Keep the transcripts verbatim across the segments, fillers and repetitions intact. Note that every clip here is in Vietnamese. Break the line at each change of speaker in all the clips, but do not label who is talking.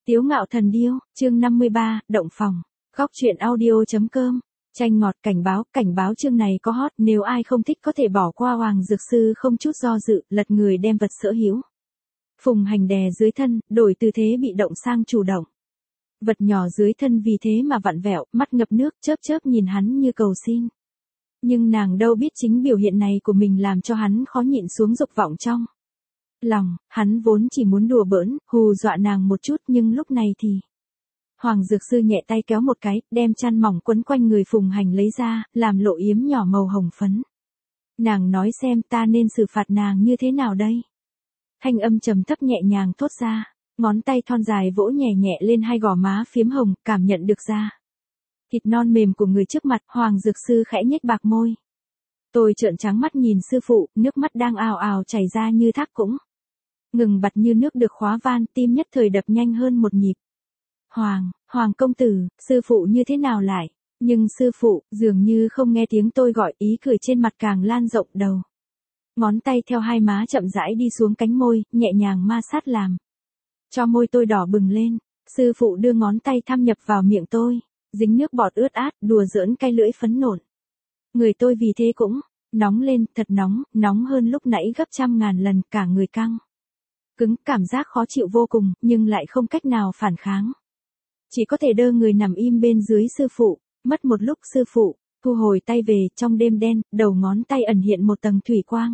Tiếu ngạo thần điêu, chương năm mươi ba, động phòng. Góc truyện audio.com. Chanh ngọt cảnh báo, cảnh báo chương này có hot, nếu ai không thích có thể bỏ qua. Hoàng dược sư không chút do dự, lật người đem vật sở hữu. Phùng Hành đè dưới thân, đổi tư thế bị động sang chủ động. Vật nhỏ dưới thân vì thế mà vặn vẹo, mắt ngập nước, chớp chớp nhìn hắn như cầu xin. Nhưng nàng đâu biết chính biểu hiện này của mình làm cho hắn khó nhịn xuống dục vọng trong lòng. Hắn vốn chỉ muốn đùa bỡn, hù dọa nàng một chút, nhưng lúc này thì Hoàng dược sư nhẹ tay kéo một cái, đem chăn mỏng quấn quanh người Phùng Hành lấy ra, làm lộ yếm nhỏ màu hồng phấn. Nàng nói xem ta nên xử phạt nàng như thế nào đây? Thanh âm trầm thấp nhẹ nhàng thốt ra, ngón tay thon dài vỗ nhẹ nhẹ lên hai gò má phiếm hồng, cảm nhận được ra thịt non mềm của người trước mặt. Hoàng dược sư khẽ nhếch bạc môi. Tôi trợn trắng mắt nhìn sư phụ, nước mắt đang ào ào chảy ra như thác cũng ngừng bặt như nước được khóa van, tim nhất thời đập nhanh hơn một nhịp. Hoàng, Hoàng công tử, sư phụ như thế nào lại? Nhưng sư phụ, dường như không nghe tiếng tôi gọi, ý cười trên mặt càng lan rộng đầu. Ngón tay theo hai má chậm rãi đi xuống cánh môi, nhẹ nhàng ma sát làm cho môi tôi đỏ bừng lên. Sư phụ đưa ngón tay thăm nhập vào miệng tôi, dính nước bọt ướt át, đùa giỡn cay lưỡi phấn nộn. Người tôi vì thế cũng nóng lên, thật nóng, nóng hơn lúc nãy gấp trăm ngàn lần, cả người căng cứng, cảm giác khó chịu vô cùng, nhưng lại không cách nào phản kháng. Chỉ có thể đơ người nằm im bên dưới sư phụ. Mất một lúc sư phụ thu hồi tay về, trong đêm đen, đầu ngón tay ẩn hiện một tầng thủy quang.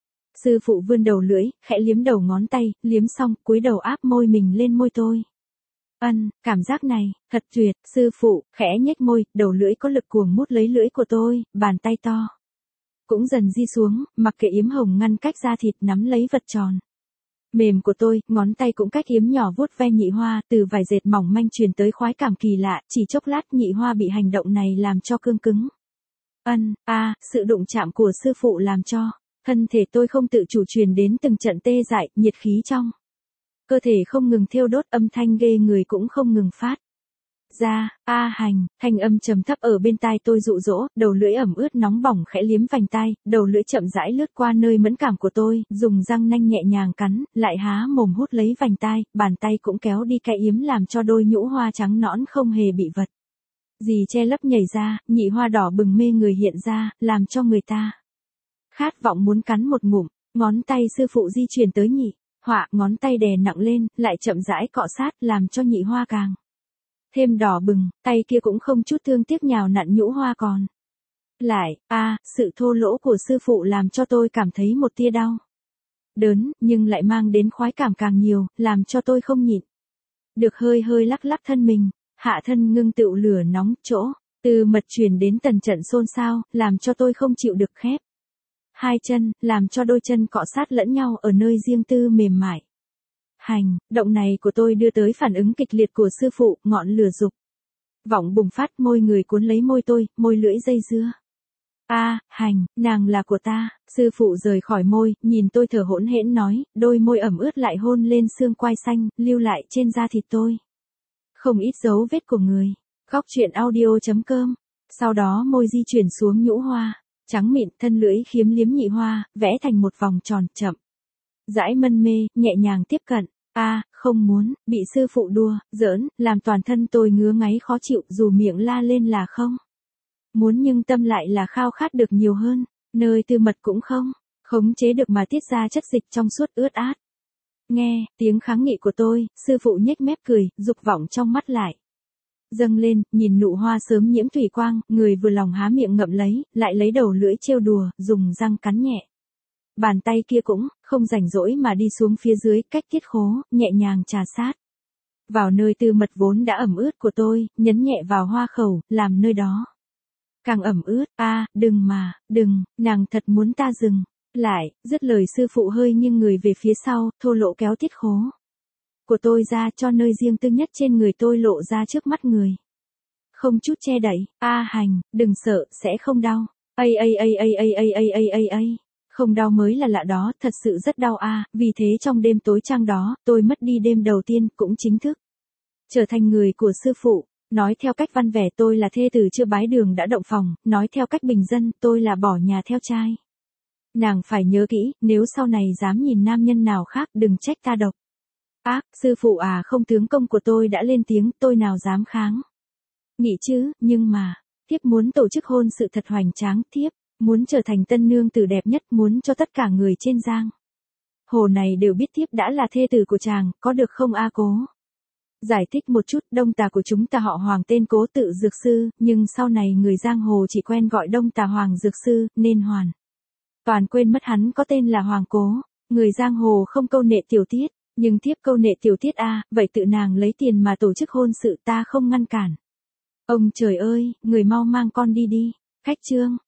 Sư phụ vươn đầu lưỡi, khẽ liếm đầu ngón tay, liếm xong, cúi đầu áp môi mình lên môi tôi. Ân, cảm giác này, thật tuyệt. Sư phụ khẽ nhếch môi, đầu lưỡi có lực cuồng mút lấy lưỡi của tôi, bàn tay to cũng dần di xuống, mặc kệ yếm hồng ngăn cách da thịt, nắm lấy vật tròn mềm của tôi, ngón tay cũng cách yếm nhỏ vuốt ve nhị hoa, từ vài dệt mỏng manh truyền tới khoái cảm kỳ lạ, chỉ chốc lát nhị hoa bị hành động này làm cho cương cứng. Ân, a, à, sự đụng chạm của sư phụ làm cho thân thể tôi không tự chủ truyền đến từng trận tê dại, nhiệt khí trong cơ thể không ngừng thiêu đốt, âm thanh ghê người cũng không ngừng phát ra. A Hành, thanh âm trầm thấp ở bên tai tôi dụ dỗ, đầu lưỡi ẩm ướt nóng bỏng khẽ liếm vành tai, đầu lưỡi chậm rãi lướt qua nơi mẫn cảm của tôi, dùng răng nanh nhẹ nhàng cắn, lại há mồm hút lấy vành tai, bàn tay cũng kéo đi cái yếm làm cho đôi nhũ hoa trắng nõn không hề bị vật gì che lấp nhảy ra, nhị hoa đỏ bừng mê người hiện ra, làm cho người ta khát vọng muốn cắn một ngụm. Ngón tay sư phụ di chuyển tới nhị họa, ngón tay đè nặng lên, lại chậm rãi cọ sát, làm cho nhị hoa càng thêm đỏ bừng, tay kia cũng không chút thương tiếc nhào nặn nhũ hoa còn lại. A, à, sự thô lỗ của sư phụ làm cho tôi cảm thấy một tia đau đớn, nhưng lại mang đến khoái cảm càng nhiều, làm cho tôi không nhịn được hơi hơi lắc lắc thân mình, hạ thân ngưng tựu lửa nóng, chỗ từ mật truyền đến tần trận xôn xao, làm cho tôi không chịu được khép hai chân, làm cho đôi chân cọ sát lẫn nhau ở nơi riêng tư mềm mại. Hành, động này của tôi đưa tới phản ứng kịch liệt của sư phụ, ngọn lửa dục vọng bùng phát, môi người cuốn lấy môi tôi, môi lưỡi dây dưa. A, à, Hành, nàng là của ta. Sư phụ rời khỏi môi, nhìn tôi thở hỗn hển nói, đôi môi ẩm ướt lại hôn lên xương quai xanh, lưu lại trên da thịt tôi không ít dấu vết của người. Góc truyện audio.com. Sau đó môi di chuyển xuống nhũ hoa trắng mịn, thân lưỡi khiếm liếm nhị hoa, vẽ thành một vòng tròn, chậm rãi mân mê, nhẹ nhàng tiếp cận. A, à, không muốn bị sư phụ đùa giỡn, làm toàn thân tôi ngứa ngáy khó chịu, dù miệng la lên là không muốn nhưng tâm lại là khao khát được nhiều hơn, nơi tư mật cũng không khống chế được mà tiết ra chất dịch trong suốt ướt át. Nghe tiếng kháng nghị của tôi, sư phụ nhếch mép cười, dục vọng trong mắt lại dâng lên, nhìn nụ hoa sớm nhiễm thủy quang, người vừa lòng há miệng ngậm lấy, lại lấy đầu lưỡi trêu đùa, dùng răng cắn nhẹ. Bàn tay kia cũng không rảnh rỗi mà đi xuống phía dưới, cách tiết khố, nhẹ nhàng trà sát vào nơi tư mật vốn đã ẩm ướt của tôi, nhấn nhẹ vào hoa khẩu, làm nơi đó càng ẩm ướt. A, à, đừng mà, đừng, nàng thật muốn ta dừng lại. Dứt lời sư phụ hơi nghiêng người về phía sau, thô lỗ kéo tiết khố của tôi ra, cho nơi riêng tư nhất trên người tôi lộ ra trước mắt người, không chút che đậy. A, à, Hành, đừng sợ, sẽ không đau. Ây ây ây ây ây ây ây ây ây ây. Không đau mới là lạ đó, thật sự rất đau a. À. Vì thế trong đêm tối trăng đó, tôi mất đi đêm đầu tiên, cũng chính thức trở thành người của sư phụ. Nói theo cách văn vẻ, tôi là thê tử chưa bái đường đã động phòng, nói theo cách bình dân, tôi là bỏ nhà theo trai. Nàng phải nhớ kỹ, nếu sau này dám nhìn nam nhân nào khác, đừng trách ta độc Ác, sư phụ à, không, tướng công của tôi đã lên tiếng, tôi nào dám kháng. Nghĩ chứ, nhưng mà, thiếp muốn tổ chức hôn sự thật hoành tráng, thiếp muốn trở thành tân nương tử đẹp nhất, muốn cho tất cả người trên giang hồ này đều biết thiếp đã là thê tử của chàng, có được không a Cố? Giải thích một chút, Đông Tà của chúng ta họ Hoàng, tên Cố, tự Dược Sư, nhưng sau này người giang hồ chỉ quen gọi Đông Tà Hoàng Dược Sư, nên hoàn toàn quên mất hắn có tên là Hoàng Cố. Người giang hồ không câu nệ tiểu tiết, nhưng thiếp câu nệ tiểu tiết a, vậy tự nàng lấy tiền mà tổ chức hôn sự, ta không ngăn cản. Ông trời ơi, người mau mang con đi đi. Khách Trương